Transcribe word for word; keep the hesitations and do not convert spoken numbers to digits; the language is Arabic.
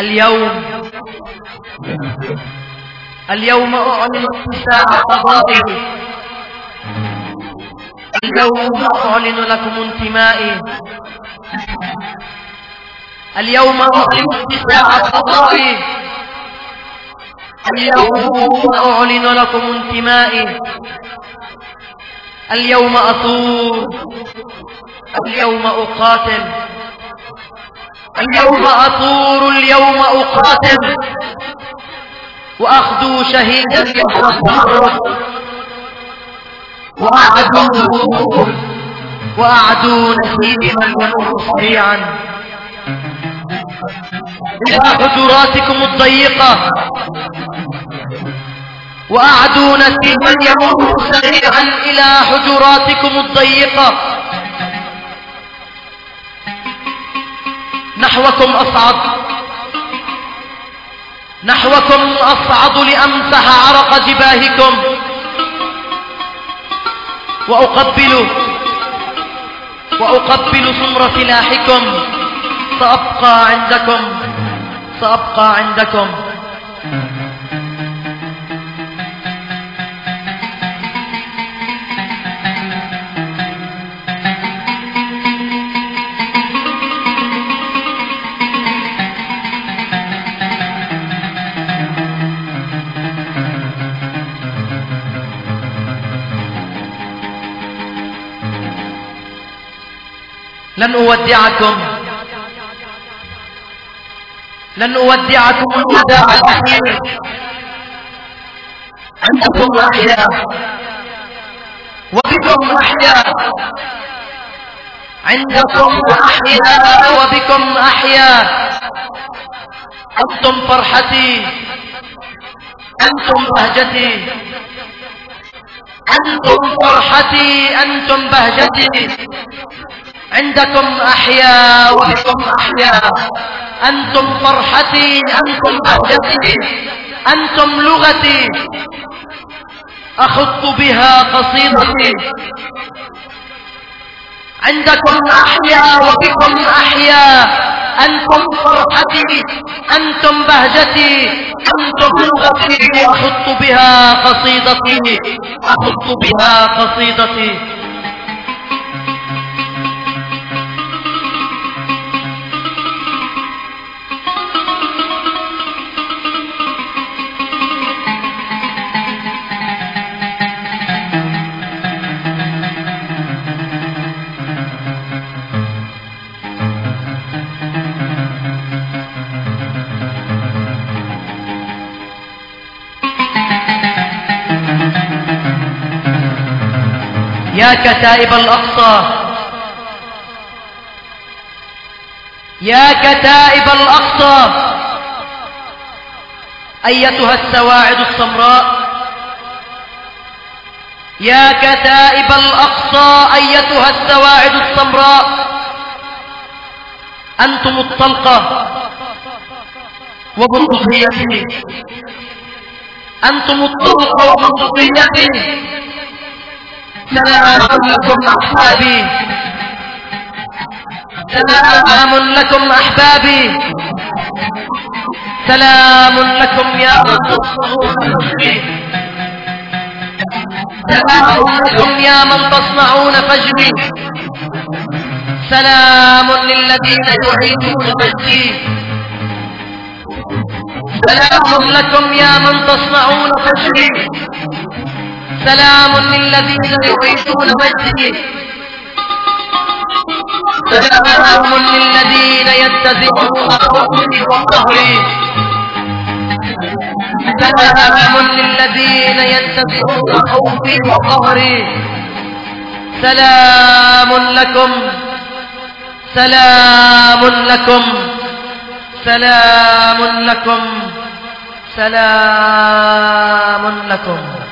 اليوم اليوم أعلن اتساع قضائي، اليوم أعلن لكم انتمائي، اليوم أعلن اتساع قضائي، اليوم أعلن لكم انتمائي، اليوم أثور، اليوم أقاتل، اليوم أثور، اليوم أقاتل، وأخذوا شهيدا يوم التحرك، وأعدوا وأعدوا نسيما يمر سريعا إلى حجراتكم الضيقة، وأعدوا نسيما يمر سريعا إلى حجراتكم الضيقة. نحوكم أصعد، نحوكم أصعد لأمسح عرق جباهكم، وأقبل وأقبل سمر سلاحكم. سأبقى عندكم، سأبقى عندكم. لن أودعكم، لن أودعكم الوداع الأخير. عندكم أحياء وبكم أحياء، عندكم أحياء وبكم أحياء. أنتم فرحتي، أنتم بهجتي، أنتم فرحتي، أنتم بهجتي. عندكم أحياء وبكم أحياء، أنتم فرحتي، أنتم بهجتي، أنتم لغتي أخط بها قصيدتي. عندكم أحياء وبكم أحياء، أنتم فرحتي، أنتم بهجتي، أنتم لغتي أخط بها قصيدتي، أخط بها قصيدتي. يا كتائب الأقصى، يا كتائب الأقصى، أيتها السواعد السمراء، يا كتائب الأقصى، أيتها السواعد السمراء. أنتم الطلقة وبندقيتي، أنتم الطلقة وبندقيتي. سلام لكم أحبابي، سلام لكم أحبابي، سلام لكم يا من تصنعون فجري، سلام لكم يا من تصنعون فجري، سلام للذين يعيدون مجدي، سلام لكم يا من تصنعون فجري، سلام للذين يعيدون مجدي، سلام للذين يتزعون خوفي وقهري، سلام للذين يتزعون خوفي وقهري. سلام لكم، سلام لكم، سلام لكم، سلام لكم.